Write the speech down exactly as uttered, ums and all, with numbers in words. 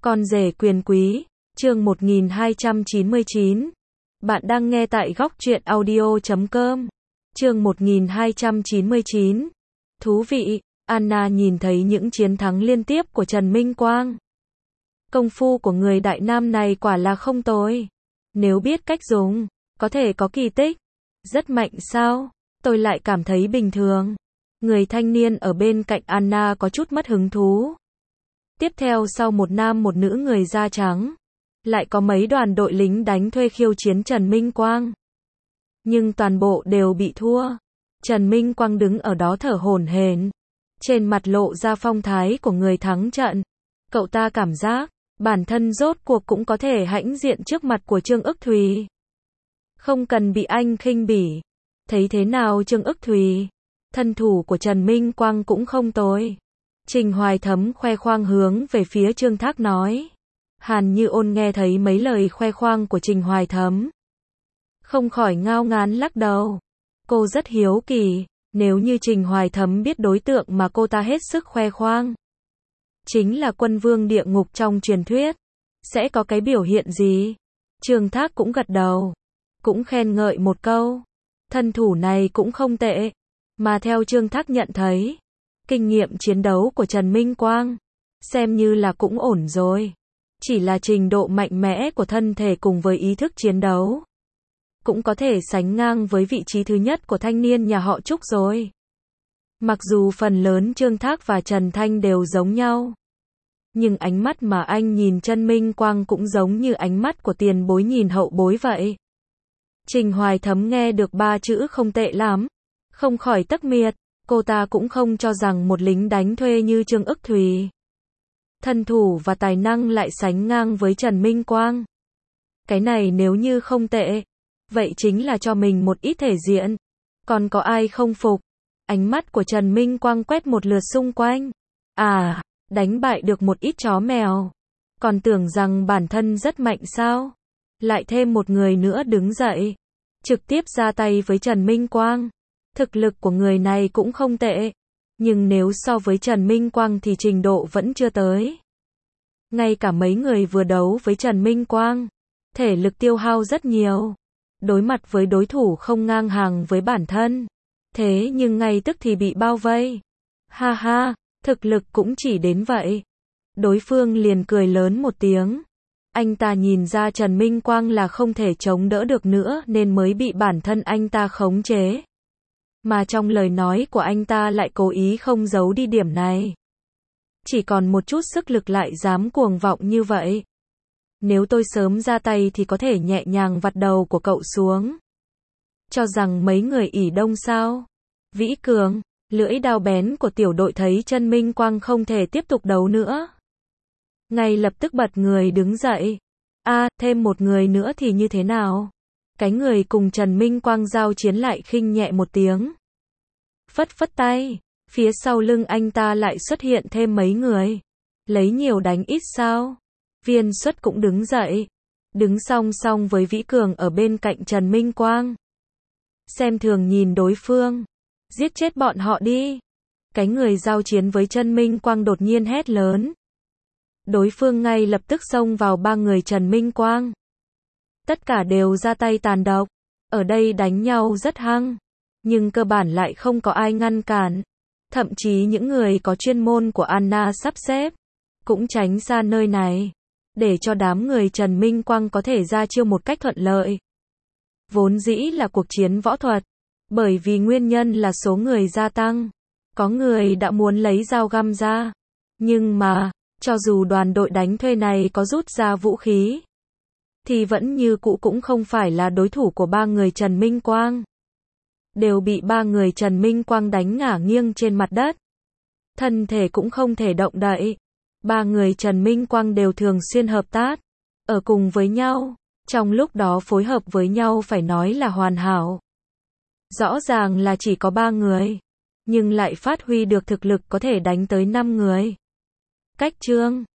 Con rể quyền quý, chương một nghìn hai trăm chín mươi chín. Bạn đang nghe tại góc truyện audio chấm com. Chương một nghìn hai trăm chín mươi chín. Thú vị, Anna nhìn thấy những chiến thắng liên tiếp của Trần Minh Quang. Công phu của người đại nam này quả là không tồi. Nếu biết cách dùng, có thể có kỳ tích. Rất mạnh sao? Tôi lại cảm thấy bình thường. Người thanh niên ở bên cạnh Anna có chút mất hứng thú. Tiếp theo sau một nam một nữ người da trắng, lại có mấy đoàn đội lính đánh thuê khiêu chiến Trần Minh Quang. Nhưng toàn bộ đều bị thua. Trần Minh Quang đứng ở đó thở hổn hển, trên mặt lộ ra phong thái của người thắng trận. Cậu ta cảm giác, bản thân rốt cuộc cũng có thể hãnh diện trước mặt của Trương Ức Thùy. Không cần bị anh khinh bỉ. Thấy thế nào Trương Ức Thùy? Thân thủ của Trần Minh Quang cũng không tồi. Trình Hoài Thấm khoe khoang hướng về phía Trương Thác nói. Hàn Như Ôn nghe thấy mấy lời khoe khoang của Trình Hoài Thấm, không khỏi ngao ngán lắc đầu. Cô rất hiếu kỳ, nếu như Trình Hoài Thấm biết đối tượng mà cô ta hết sức khoe khoang, chính là quân vương địa ngục trong truyền thuyết, sẽ có cái biểu hiện gì? Trương Thác cũng gật đầu, cũng khen ngợi một câu. Thân thủ này cũng không tệ, mà theo Trương Thác nhận thấy, kinh nghiệm chiến đấu của Trần Minh Quang xem như là cũng ổn rồi. Chỉ là trình độ mạnh mẽ của thân thể cùng với ý thức chiến đấu, cũng có thể sánh ngang với vị trí thứ nhất của thanh niên nhà họ Trúc rồi. Mặc dù phần lớn Trương Thác và Trần Thanh đều giống nhau, nhưng ánh mắt mà anh nhìn Trần Minh Quang cũng giống như ánh mắt của tiền bối nhìn hậu bối vậy. Trình Hoài Thấm nghe được ba chữ không tệ lắm, không khỏi tắc miệt. Cô ta cũng không cho rằng một lính đánh thuê như Trương Ức Thùy, thân thủ và tài năng lại sánh ngang với Trần Minh Quang. Cái này nếu như không tệ, vậy chính là cho mình một ít thể diện. Còn có ai không phục? Ánh mắt của Trần Minh Quang quét một lượt xung quanh. À, đánh bại được một ít chó mèo. Còn tưởng rằng bản thân rất mạnh sao? Lại thêm một người nữa đứng dậy, trực tiếp ra tay với Trần Minh Quang. Thực lực của người này cũng không tệ, nhưng nếu so với Trần Minh Quang thì trình độ vẫn chưa tới. Ngay cả mấy người vừa đấu với Trần Minh Quang, thể lực tiêu hao rất nhiều, đối mặt với đối thủ không ngang hàng với bản thân. Thế nhưng ngay tức thì bị bao vây. Ha ha, thực lực cũng chỉ đến vậy. Đối phương liền cười lớn một tiếng. Anh ta nhìn ra Trần Minh Quang là không thể chống đỡ được nữa nên mới bị bản thân anh ta khống chế. Mà trong lời nói của anh ta lại cố ý không giấu đi điểm này. Chỉ còn một chút sức lực lại dám cuồng vọng như vậy. Nếu tôi sớm ra tay thì có thể nhẹ nhàng vặt đầu của cậu xuống. Cho rằng mấy người ỷ đông sao? Vĩ Cường, lưỡi đao bén của tiểu đội thấy Trần Minh Quang không thể tiếp tục đấu nữa, ngay lập tức bật người đứng dậy. A, à, thêm một người nữa thì như thế nào? Cái người cùng Trần Minh Quang giao chiến lại khinh nhẹ một tiếng, phất phất tay, phía sau lưng anh ta lại xuất hiện thêm mấy người. Lấy nhiều đánh ít sao? Viên Xuất cũng đứng dậy, đứng song song với Vĩ Cường ở bên cạnh Trần Minh Quang. Xem thường nhìn đối phương, giết chết bọn họ đi. Cái người giao chiến với Trần Minh Quang đột nhiên hét lớn. Đối phương ngay lập tức xông vào ba người Trần Minh Quang. Tất cả đều ra tay tàn độc, ở đây đánh nhau rất hăng, nhưng cơ bản lại không có ai ngăn cản. Thậm chí những người có chuyên môn của Anna sắp xếp, cũng tránh xa nơi này, để cho đám người Trần Minh Quang có thể ra chiêu một cách thuận lợi. Vốn dĩ là cuộc chiến võ thuật, bởi vì nguyên nhân là số người gia tăng, có người đã muốn lấy dao găm ra. Nhưng mà, cho dù đoàn đội đánh thuê này có rút ra vũ khí, thì vẫn như cũ cũng không phải là đối thủ của ba người Trần Minh Quang. Đều bị ba người Trần Minh Quang đánh ngả nghiêng trên mặt đất. Thân thể cũng không thể động đậy. Ba người Trần Minh Quang đều thường xuyên hợp tác, ở cùng với nhau. Trong lúc đó phối hợp với nhau phải nói là hoàn hảo. Rõ ràng là chỉ có ba người, nhưng lại phát huy được thực lực có thể đánh tới năm người. Cách chương